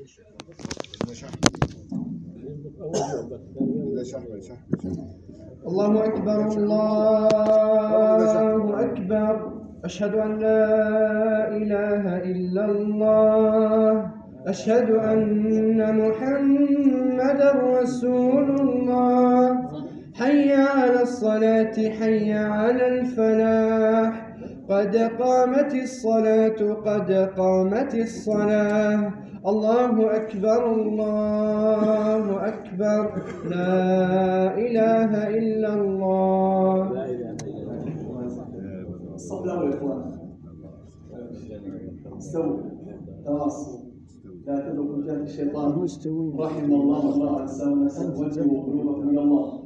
الله أكبر الله أكبر. أشهد أن لا إله إلا الله. أشهد أن محمدا رسول الله. حي على الصلاة حي على الفلاح. قد قامت الصلاة قد قامت الصلاة. الله أكبر الله أكبر. لا إله إلا الله. الصف الأول يا إخوان، استووا تواصلوا، لا تدركوا جهل الشيطان. رحم الله أجسامنا وجهوا قلوبكم إلى الله.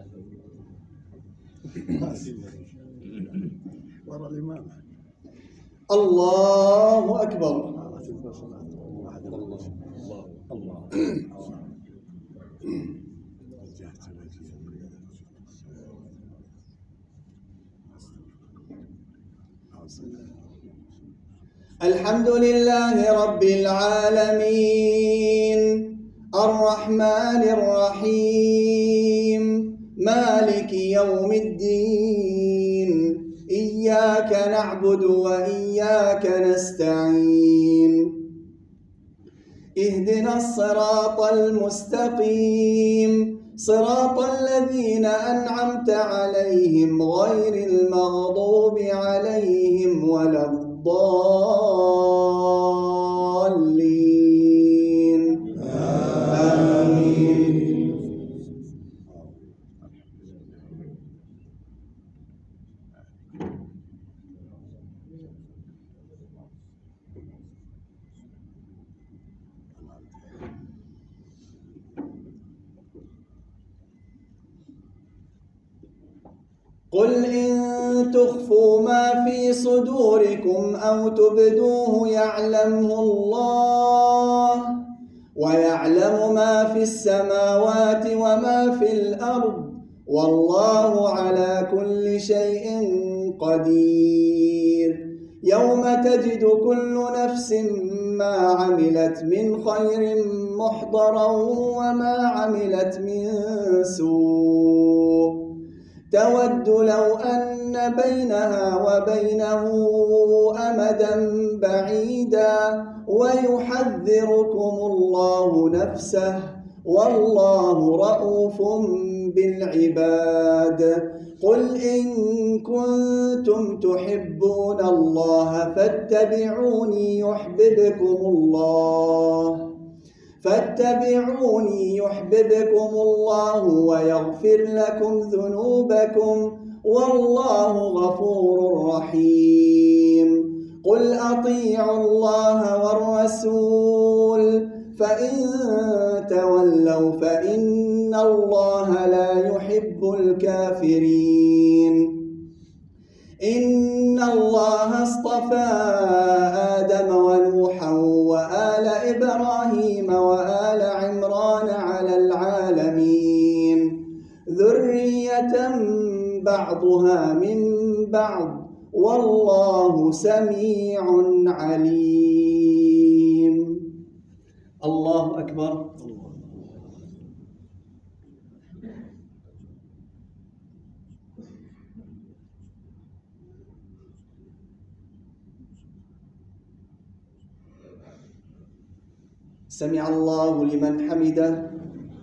وراء الإمام. الله أكبر. الحمد لله رب العالمين الرحمن الرحيم مالك يوم الدين. إياك نعبد وإياك نستعين. اهدنا الصراط المستقيم صراط الذين أنعمت عليهم غير المغضوب عليهم ولا الضالين. آمين. قل إن تخفوا ما في صدوركم أو تبدوه يعلمه الله ويعلم ما في السماوات وما في الأرض والله على كل شيء قدير. يوم تجد كل نفس ما عملت من خير محضرا وما عملت من سوء تود لو أن بينها وبينه أمدا بعيدا ويحذركم الله نفسه والله رؤوف بالعباد. قل إن كنتم تحبون الله فاتبعوني يحببكم الله ويغفر لكم ذنوبكم والله غفور رحيم. قل أطيعوا الله والرسول فإن تولوا فإن الله لا يحب الكافرين. إن الله اصطفى آدم ونوحا وآل إبراهيم وآل عمران على العالمين ذرية بعضها من بعض والله سميع عليم. الله أكبر. سمع الله لمن حمده.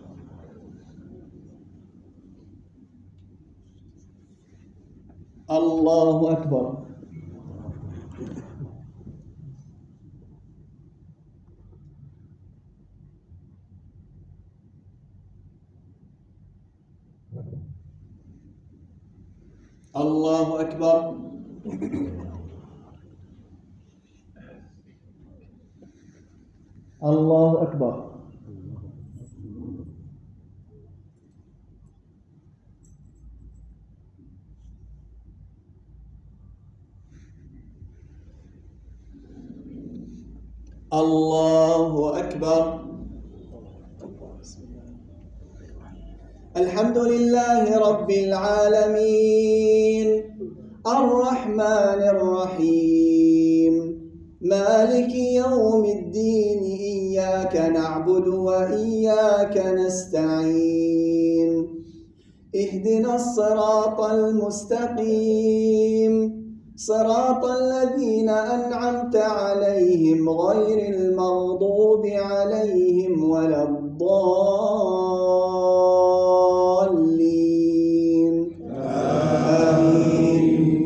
الله أكبر. الله أكبر. الله أكبر. الله أكبر. الحمد لله رب العالمين الرحمن الرحيم مالك يوم الدين. إياك نعبد وإياك نستعين اهدنا الصراط المستقيم صراط الذين أنعمت عليهم غير المغضوب عليهم ولا الضالين آمين.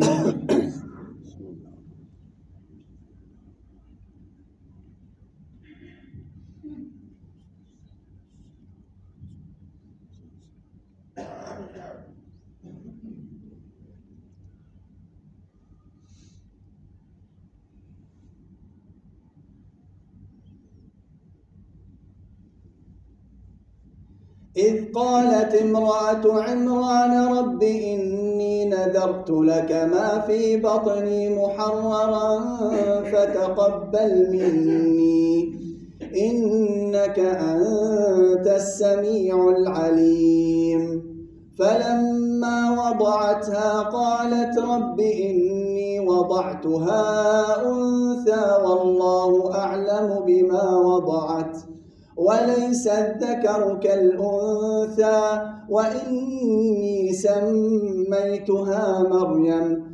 إذ قالت امرأة عمران رب إني نذرت لك ما في بطني محررا فتقبل مني إنك أنت السميع العليم فلما وضعتها قالت رب إني وضعتها أنثى والله أعلم بما وضعت وليس الذكر كالأنثى وإني سميتها مريم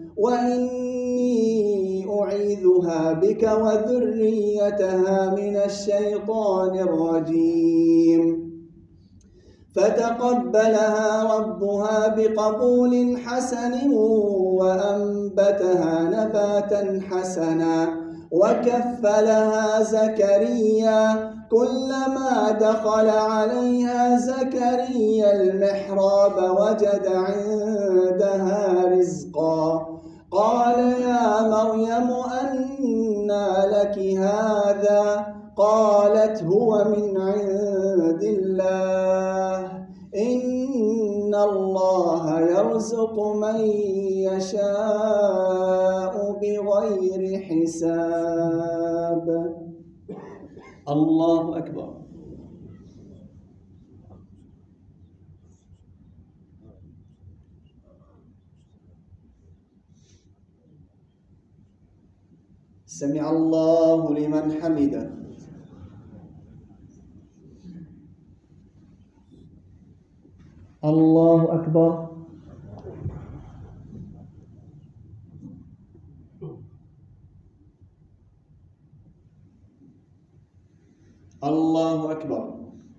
وإني أعيذها بك وذريتها من الشيطان الرجيم فتقبلها ربها بقبول حسن وأنبتها نباتا حسنا وكفلها زكريا كلما دخل عليها زكريا المحراب وجد عندها رزقا قال يا مريم أنى لك هذا قالت هو من عند الله إن الله يرزق من يشاء بغير حساب الله أكبر. سمع الله لمن حمده. الله أكبر. الله أكبر.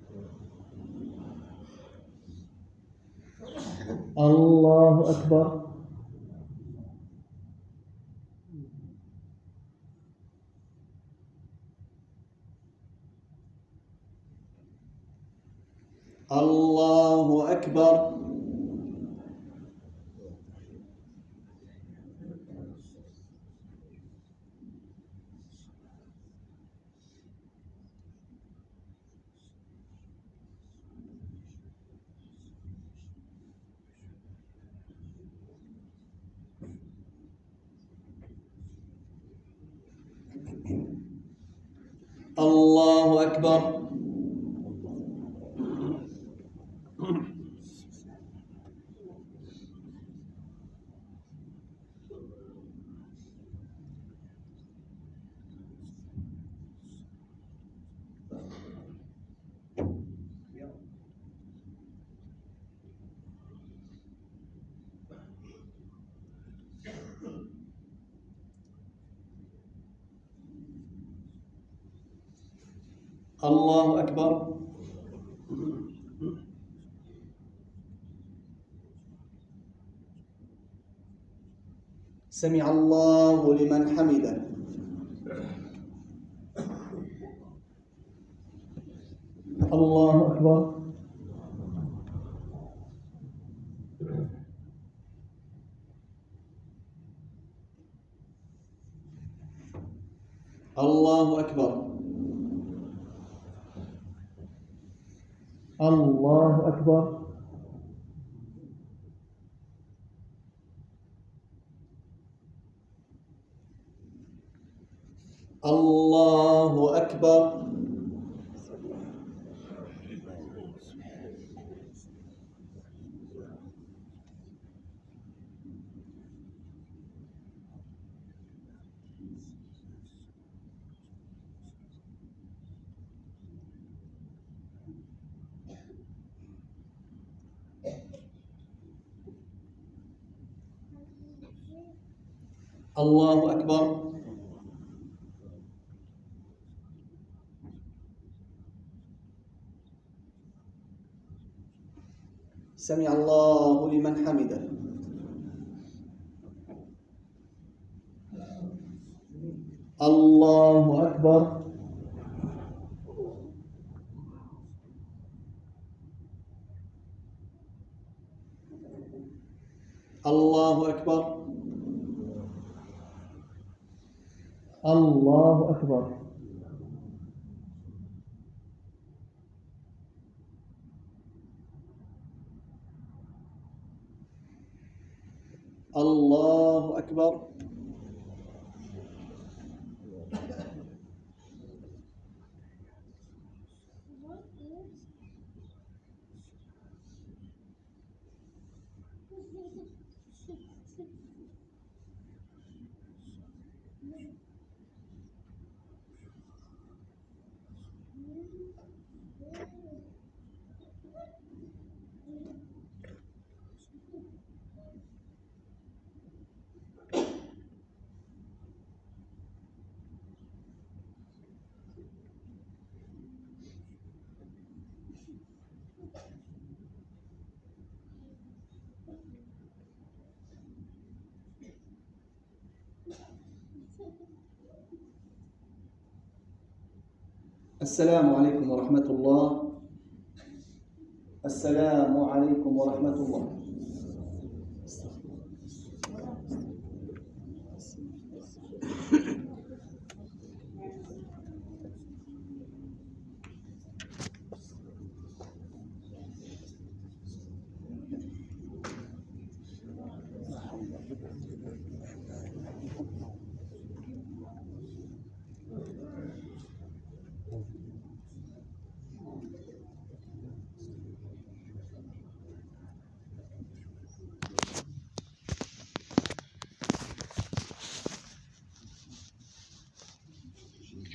الله أكبر. الله أكبر. الله أكبر. الله أكبر. سمع الله لمن حمده. الله أكبر. الله أكبر. الله أكبر. الله أكبر. الله أكبر. سمع الله لمن حمده. الله أكبر. الله أكبر. الله أكبر. الله أكبر. السلام عليكم ورحمة الله. السلام عليكم ورحمة الله.